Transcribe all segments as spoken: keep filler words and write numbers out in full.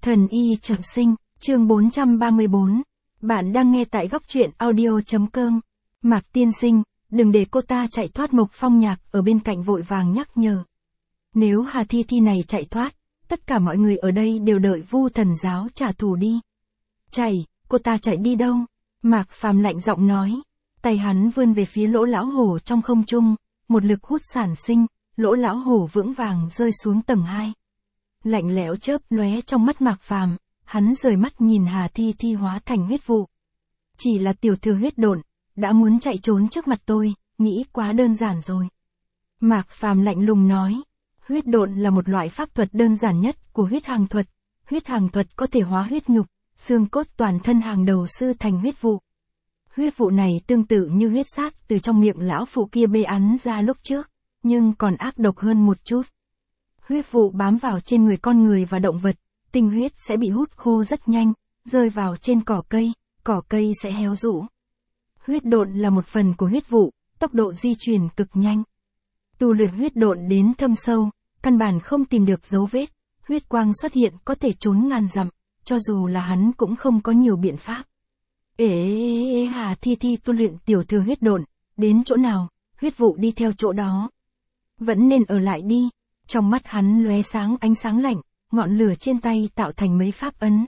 Thần y trọng sinh, chương bốn trăm ba mươi tư. Bạn đang nghe tại góc truyện audio.com. Mạc tiên sinh, đừng để cô ta chạy thoát. Mộc Phong Nhạc ở bên cạnh vội vàng nhắc nhở. Nếu Hà Thi Thi này chạy thoát, tất cả mọi người ở đây đều đợi Vu Thần Giáo trả thù đi. Chạy, cô ta chạy đi đâu? Mạc Phàm lạnh giọng nói. Tay hắn vươn về phía lỗ lão hổ trong không trung, một lực hút sản sinh, lỗ lão hổ vững vàng rơi xuống tầng hai. Lạnh lẽo chớp lóe trong mắt Mạc Phàm, hắn rời mắt nhìn Hà Thi Thi hóa thành huyết vụ. Chỉ là tiểu thư huyết độn, đã muốn chạy trốn trước mặt tôi, nghĩ quá đơn giản rồi. Mạc Phàm lạnh lùng nói, huyết độn là một loại pháp thuật đơn giản nhất của huyết hàng thuật. Huyết hàng thuật có thể hóa huyết nhục, xương cốt toàn thân hàng đầu sư thành huyết vụ. Huyết vụ này tương tự như huyết sát từ trong miệng lão phụ kia bê ắn ra lúc trước, nhưng còn ác độc hơn một chút. Huyết vụ bám vào trên người con người và động vật, tinh huyết sẽ bị hút khô rất nhanh, rơi vào trên cỏ cây, cỏ cây sẽ héo rũ. Huyết độn là một phần của huyết vụ, tốc độ di chuyển cực nhanh. Tu luyện huyết độn đến thâm sâu, căn bản không tìm được dấu vết, huyết quang xuất hiện có thể trốn ngàn dặm, cho dù là hắn cũng không có nhiều biện pháp. Ê, ê, ê Hà Thi Thi tu luyện tiểu thừa huyết độn, đến chỗ nào, huyết vụ đi theo chỗ đó. Vẫn nên ở lại đi. Trong mắt hắn lóe sáng ánh sáng lạnh, ngọn lửa trên tay tạo thành mấy pháp ấn.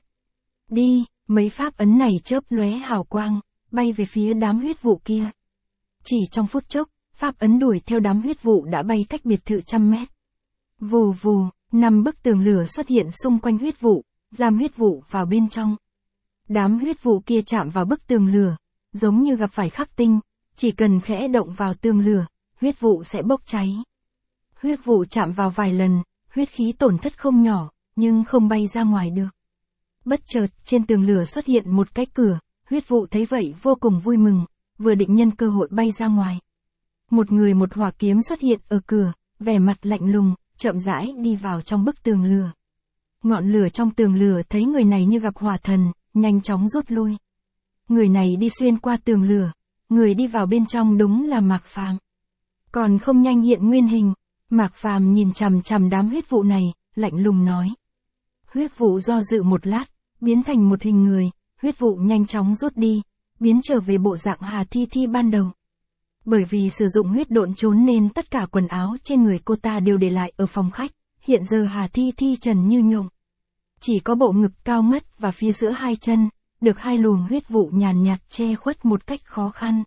Đi, mấy pháp ấn này chớp lóe hào quang, bay về phía đám huyết vụ kia. Chỉ trong phút chốc, pháp ấn đuổi theo đám huyết vụ đã bay cách biệt thự trăm mét. Vù vù, năm bức tường lửa xuất hiện xung quanh huyết vụ, giam huyết vụ vào bên trong. Đám huyết vụ kia chạm vào bức tường lửa, giống như gặp phải khắc tinh, chỉ cần khẽ động vào tường lửa, huyết vụ sẽ bốc cháy. Huyết vụ chạm vào vài lần, huyết khí tổn thất không nhỏ, nhưng không bay ra ngoài được. Bất chợt, trên tường lửa xuất hiện một cái cửa, huyết vụ thấy vậy vô cùng vui mừng, vừa định nhân cơ hội bay ra ngoài. Một người một hỏa kiếm xuất hiện ở cửa, vẻ mặt lạnh lùng, chậm rãi đi vào trong bức tường lửa. Ngọn lửa trong tường lửa thấy người này như gặp hỏa thần, nhanh chóng rút lui. Người này đi xuyên qua tường lửa, người đi vào bên trong đúng là Mạc Phàm. Còn không nhanh hiện nguyên hình. Mạc Phàm nhìn chằm chằm đám huyết vụ này, lạnh lùng nói. Huyết vụ do dự một lát, biến thành một hình người, huyết vụ nhanh chóng rút đi, biến trở về bộ dạng Hà Thi Thi ban đầu. Bởi vì sử dụng huyết độn trốn nên tất cả quần áo trên người cô ta đều để lại ở phòng khách, hiện giờ Hà Thi Thi trần như nhộng. Chỉ có bộ ngực cao ngất và phía giữa hai chân, được hai luồng huyết vụ nhàn nhạt che khuất một cách khó khăn.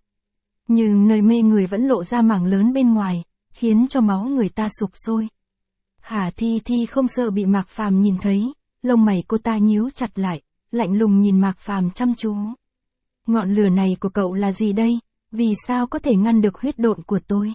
Nhưng nơi mê người vẫn lộ ra mảng lớn bên ngoài, khiến cho máu người ta sục sôi. Hà Thi Thi không sợ bị Mạc Phàm nhìn thấy, lông mày cô ta nhíu chặt lại, lạnh lùng nhìn Mạc Phàm chăm chú. Ngọn lửa này của cậu là gì đây? Vì sao có thể ngăn được huyết độn của tôi?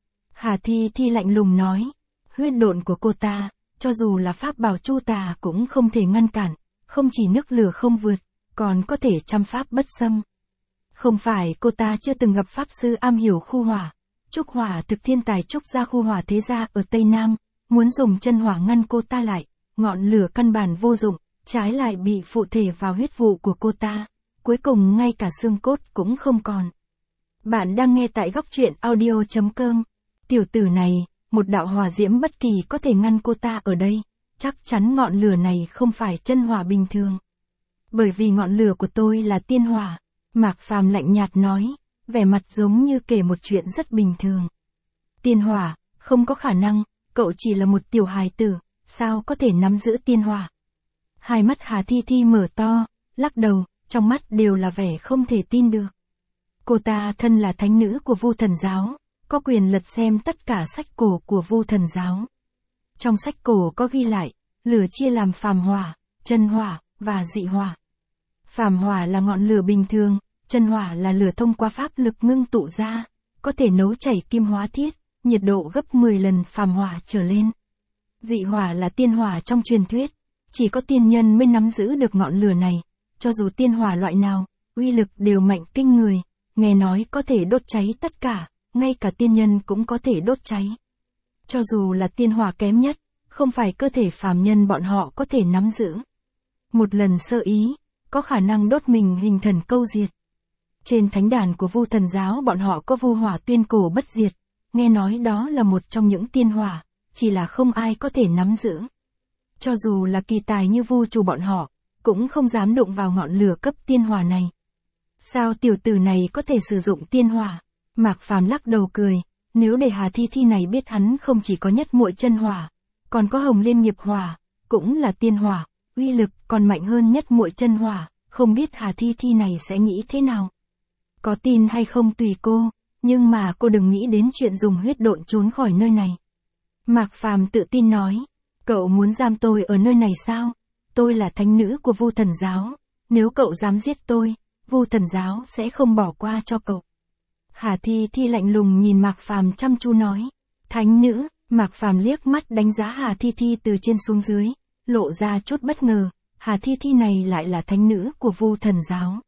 Hà Thi Thi lạnh lùng nói, huyết độn của cô ta, cho dù là pháp bảo chu tà cũng không thể ngăn cản, không chỉ nước lửa không vượt, còn có thể trăm pháp bất xâm. Không phải cô ta chưa từng gặp pháp sư am hiểu khu hỏa. Trúc hỏa thực thiên tài trúc gia khu hỏa thế gia ở Tây Nam, muốn dùng chân hỏa ngăn cô ta lại, ngọn lửa căn bản vô dụng, trái lại bị phụ thể vào huyết vụ của cô ta, cuối cùng ngay cả xương cốt cũng không còn. Bạn đang nghe tại góc truyện audio.com. Tiểu tử này, một đạo hỏa diễm bất kỳ có thể ngăn cô ta ở đây, chắc chắn ngọn lửa này không phải chân hỏa bình thường. Bởi vì ngọn lửa của tôi là tiên hỏa, Mạc Phàm lạnh nhạt nói. Vẻ mặt giống như kể một chuyện rất bình thường. Tiên hỏa, không có khả năng, cậu chỉ là một tiểu hài tử, sao có thể nắm giữ tiên hỏa? Hai mắt Hà Thi Thi mở to, lắc đầu, trong mắt đều là vẻ không thể tin được. Cô ta thân là thánh nữ của Vu Thần Giáo, có quyền lật xem tất cả sách cổ của Vu Thần Giáo. Trong sách cổ có ghi lại, lửa chia làm phàm hỏa, chân hỏa, và dị hỏa. Phàm hỏa là ngọn lửa bình thường. Chân hỏa là lửa thông qua pháp lực ngưng tụ ra, có thể nấu chảy kim hóa thiết, nhiệt độ gấp mười lần phàm hỏa trở lên. Dị hỏa là tiên hỏa trong truyền thuyết, chỉ có tiên nhân mới nắm giữ được ngọn lửa này, cho dù tiên hỏa loại nào, uy lực đều mạnh kinh người, nghe nói có thể đốt cháy tất cả, ngay cả tiên nhân cũng có thể đốt cháy. Cho dù là tiên hỏa kém nhất, không phải cơ thể phàm nhân bọn họ có thể nắm giữ. Một lần sơ ý, có khả năng đốt mình hình thần câu diệt. Trên thánh đàn của Vu Thần Giáo bọn họ có vu hỏa tuyên cổ bất diệt, nghe nói đó là một trong những tiên hỏa, chỉ là không ai có thể nắm giữ. Cho dù là kỳ tài như Vu Chủ bọn họ, cũng không dám đụng vào ngọn lửa cấp tiên hỏa này. Sao tiểu tử này có thể sử dụng tiên hỏa? Mạc Phàm lắc đầu cười, nếu để Hà Thi Thi này biết hắn không chỉ có nhất muội chân hỏa, còn có hồng liên nghiệp hỏa, cũng là tiên hỏa, uy lực còn mạnh hơn nhất muội chân hỏa, không biết Hà Thi Thi này sẽ nghĩ thế nào. Có tin hay không tùy cô, nhưng mà cô đừng nghĩ đến chuyện dùng huyết độn trốn khỏi nơi này. Mạc Phàm tự tin nói, cậu muốn giam tôi ở nơi này sao? Tôi là thánh nữ của Vu Thần Giáo, nếu cậu dám giết tôi, Vu Thần Giáo sẽ không bỏ qua cho cậu. Hà Thi Thi lạnh lùng nhìn Mạc Phàm chăm chú nói, thánh nữ. Mạc Phàm liếc mắt đánh giá Hà Thi Thi từ trên xuống dưới, lộ ra chút bất ngờ, Hà Thi Thi này lại là thánh nữ của Vu Thần Giáo.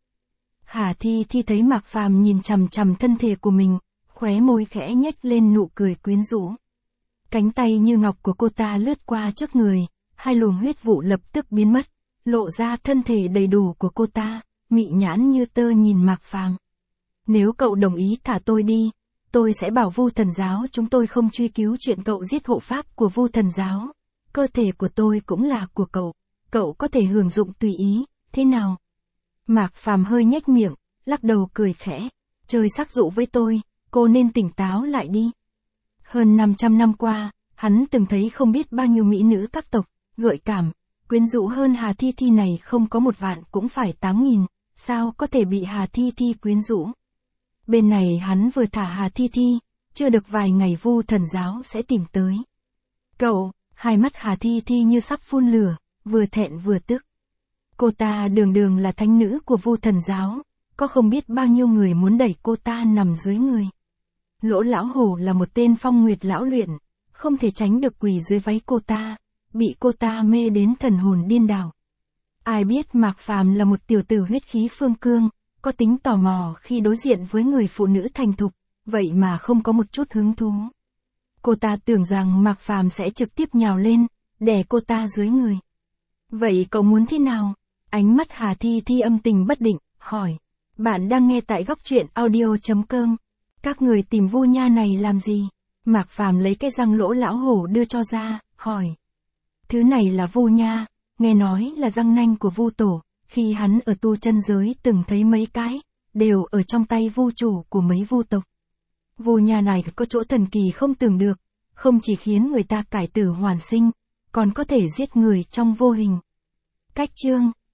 Hà Thi Thi thấy Mạc Phàm nhìn chằm chằm thân thể của mình, khóe môi khẽ nhếch lên nụ cười quyến rũ. Cánh tay như ngọc của cô ta lướt qua trước người, hai luồng huyết vụ lập tức biến mất, lộ ra thân thể đầy đủ của cô ta, mị nhãn như tơ nhìn Mạc Phàm. Nếu cậu đồng ý thả tôi đi, tôi sẽ bảo Vu Thần Giáo chúng tôi không truy cứu chuyện cậu giết hộ pháp của Vu Thần Giáo. Cơ thể của tôi cũng là của cậu, cậu có thể hưởng dụng tùy ý, thế nào? Mạc Phàm hơi nhếch miệng, lắc đầu cười khẽ, chơi sắc dụ với tôi, cô nên tỉnh táo lại đi. Hơn năm trăm năm qua, hắn từng thấy không biết bao nhiêu mỹ nữ các tộc, gợi cảm, quyến rũ hơn Hà Thi Thi này không có một vạn cũng phải tám nghìn, sao có thể bị Hà Thi Thi quyến rũ? Bên này hắn vừa thả Hà Thi Thi, chưa được vài ngày Vu Thần Giáo sẽ tìm tới. Cậu, hai mắt Hà Thi Thi như sắp phun lửa, vừa thẹn vừa tức. Cô ta đường đường là thánh nữ của Vu Thần Giáo, có không biết bao nhiêu người muốn đẩy cô ta nằm dưới người. Lỗ Lão Hổ là một tên phong nguyệt lão luyện, không thể tránh được quỳ dưới váy cô ta, bị cô ta mê đến thần hồn điên đảo. Ai biết Mạc Phàm là một tiểu tử huyết khí phương cương, có tính tò mò khi đối diện với người phụ nữ thành thục, vậy mà không có một chút hứng thú. Cô ta tưởng rằng Mạc Phàm sẽ trực tiếp nhào lên, đè cô ta dưới người. Vậy cậu muốn thế nào? Ánh mắt Hà Thi Thi âm tình bất định, hỏi. Bạn đang nghe tại góc truyện audio chấm com. Các người tìm Vu Nha này làm gì? Mạc Phàm lấy cái răng Lỗ Lão Hổ đưa cho ra, hỏi. Thứ này là Vu Nha, nghe nói là răng nanh của Vu Tổ, khi hắn ở tu chân giới từng thấy mấy cái, đều ở trong tay Vu chủ của mấy Vu tộc. Vu Nha này có chỗ thần kỳ không tưởng được, không chỉ khiến người ta cải tử hoàn sinh, còn có thể giết người trong vô hình. Cách chương